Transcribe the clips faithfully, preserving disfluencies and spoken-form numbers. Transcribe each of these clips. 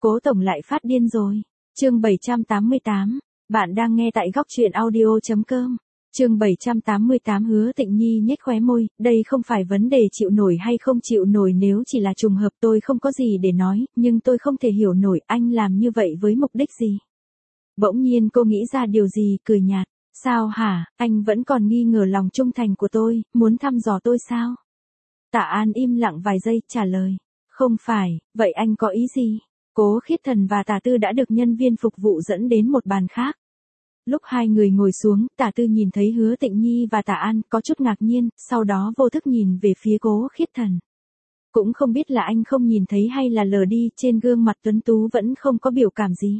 Cố tổng lại phát điên rồi. Chương bảy trăm tám mươi tám. Bạn đang nghe tại góc truyện audio chấm com. Chương bảy trăm tám mươi tám. Hứa Tịnh Nhi nhếch khóe môi, đây không phải vấn đề chịu nổi hay không chịu nổi, nếu chỉ là trùng hợp tôi không có gì để nói, nhưng tôi không thể hiểu nổi anh làm như vậy với mục đích gì. Bỗng nhiên cô nghĩ ra điều gì, cười nhạt. Sao hả, anh vẫn còn nghi ngờ lòng trung thành của tôi, muốn thăm dò tôi sao? Tạ An im lặng vài giây, trả lời. Không phải, vậy anh có ý gì? Cố Khiết Thần và Tả Tư đã được nhân viên phục vụ dẫn đến một bàn khác. Lúc hai người ngồi xuống, Tả Tư nhìn thấy Hứa Tịnh Nhi và Tạ An, có chút ngạc nhiên, sau đó vô thức nhìn về phía Cố Khiết Thần. Cũng không biết là anh không nhìn thấy hay là lờ đi, trên gương mặt tuấn tú vẫn không có biểu cảm gì.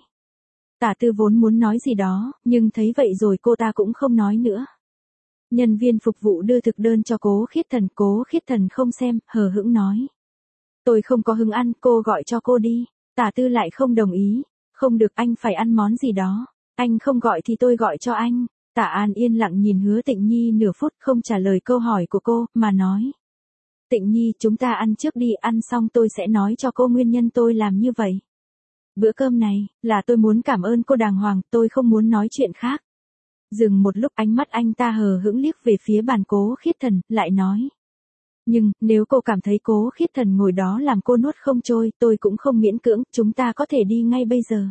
Tả Tư vốn muốn nói gì đó, nhưng thấy vậy rồi cô ta cũng không nói nữa. Nhân viên phục vụ đưa thực đơn cho Cố Khiết Thần, Cố Khiết Thần không xem, hờ hững nói. Tôi không có hứng ăn, cô gọi cho cô đi. Tả Tư lại không đồng ý. Không được, anh phải ăn món gì đó. Anh không gọi thì tôi gọi cho anh. Tạ An yên lặng nhìn Hứa Tịnh Nhi nửa phút không trả lời câu hỏi của cô, mà nói. Tịnh Nhi, chúng ta ăn trước đi, ăn xong tôi sẽ nói cho cô nguyên nhân tôi làm như vậy. Bữa cơm này, là tôi muốn cảm ơn cô đàng hoàng, tôi không muốn nói chuyện khác. Dừng một lúc, ánh mắt anh ta hờ hững liếc về phía bàn Cố Khiết Thần, lại nói. Nhưng, nếu cô cảm thấy Cố Khiết Thần ngồi đó làm cô nuốt không trôi, tôi cũng không miễn cưỡng, chúng ta có thể đi ngay bây giờ.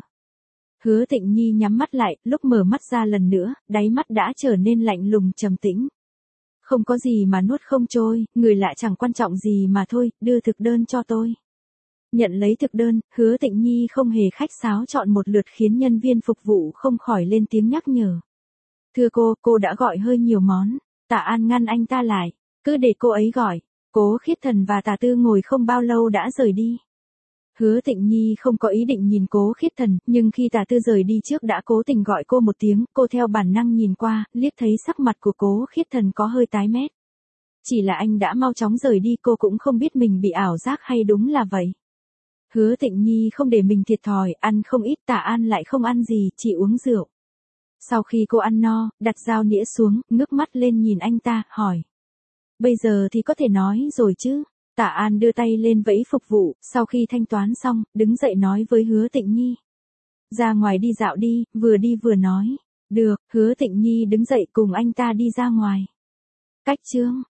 Hứa Tịnh Nhi nhắm mắt lại, lúc mở mắt ra lần nữa, đáy mắt đã trở nên lạnh lùng trầm tĩnh. Không có gì mà nuốt không trôi, người lạ chẳng quan trọng gì mà thôi, đưa thực đơn cho tôi. Nhận lấy thực đơn, Hứa Tịnh Nhi không hề khách sáo chọn một lượt khiến nhân viên phục vụ không khỏi lên tiếng nhắc nhở. Thưa cô, cô đã gọi hơi nhiều món. Tạ An ngăn anh ta lại. Cứ để cô ấy gọi. Cố Khiết Thần và Tả Tư ngồi không bao lâu đã rời đi. Hứa Tịnh Nhi không có ý định nhìn Cố Khiết Thần, nhưng khi Tả Tư rời đi trước đã cố tình gọi cô một tiếng, cô theo bản năng nhìn qua, liếc thấy sắc mặt của Cố Khiết Thần có hơi tái mét. Chỉ là anh đã mau chóng rời đi, cô cũng không biết mình bị ảo giác hay đúng là vậy. Hứa Tịnh Nhi không để mình thiệt thòi, ăn không ít, Tạ An lại không ăn gì, chỉ uống rượu. Sau khi cô ăn no, đặt dao nĩa xuống, ngước mắt lên nhìn anh ta, hỏi. Bây giờ thì có thể nói rồi chứ. Tạ An đưa tay lên vẫy phục vụ, sau khi thanh toán xong, đứng dậy nói với Hứa Tịnh Nhi. Ra ngoài đi dạo đi, vừa đi vừa nói. Được, Hứa Tịnh Nhi đứng dậy cùng anh ta đi ra ngoài. Cách chương.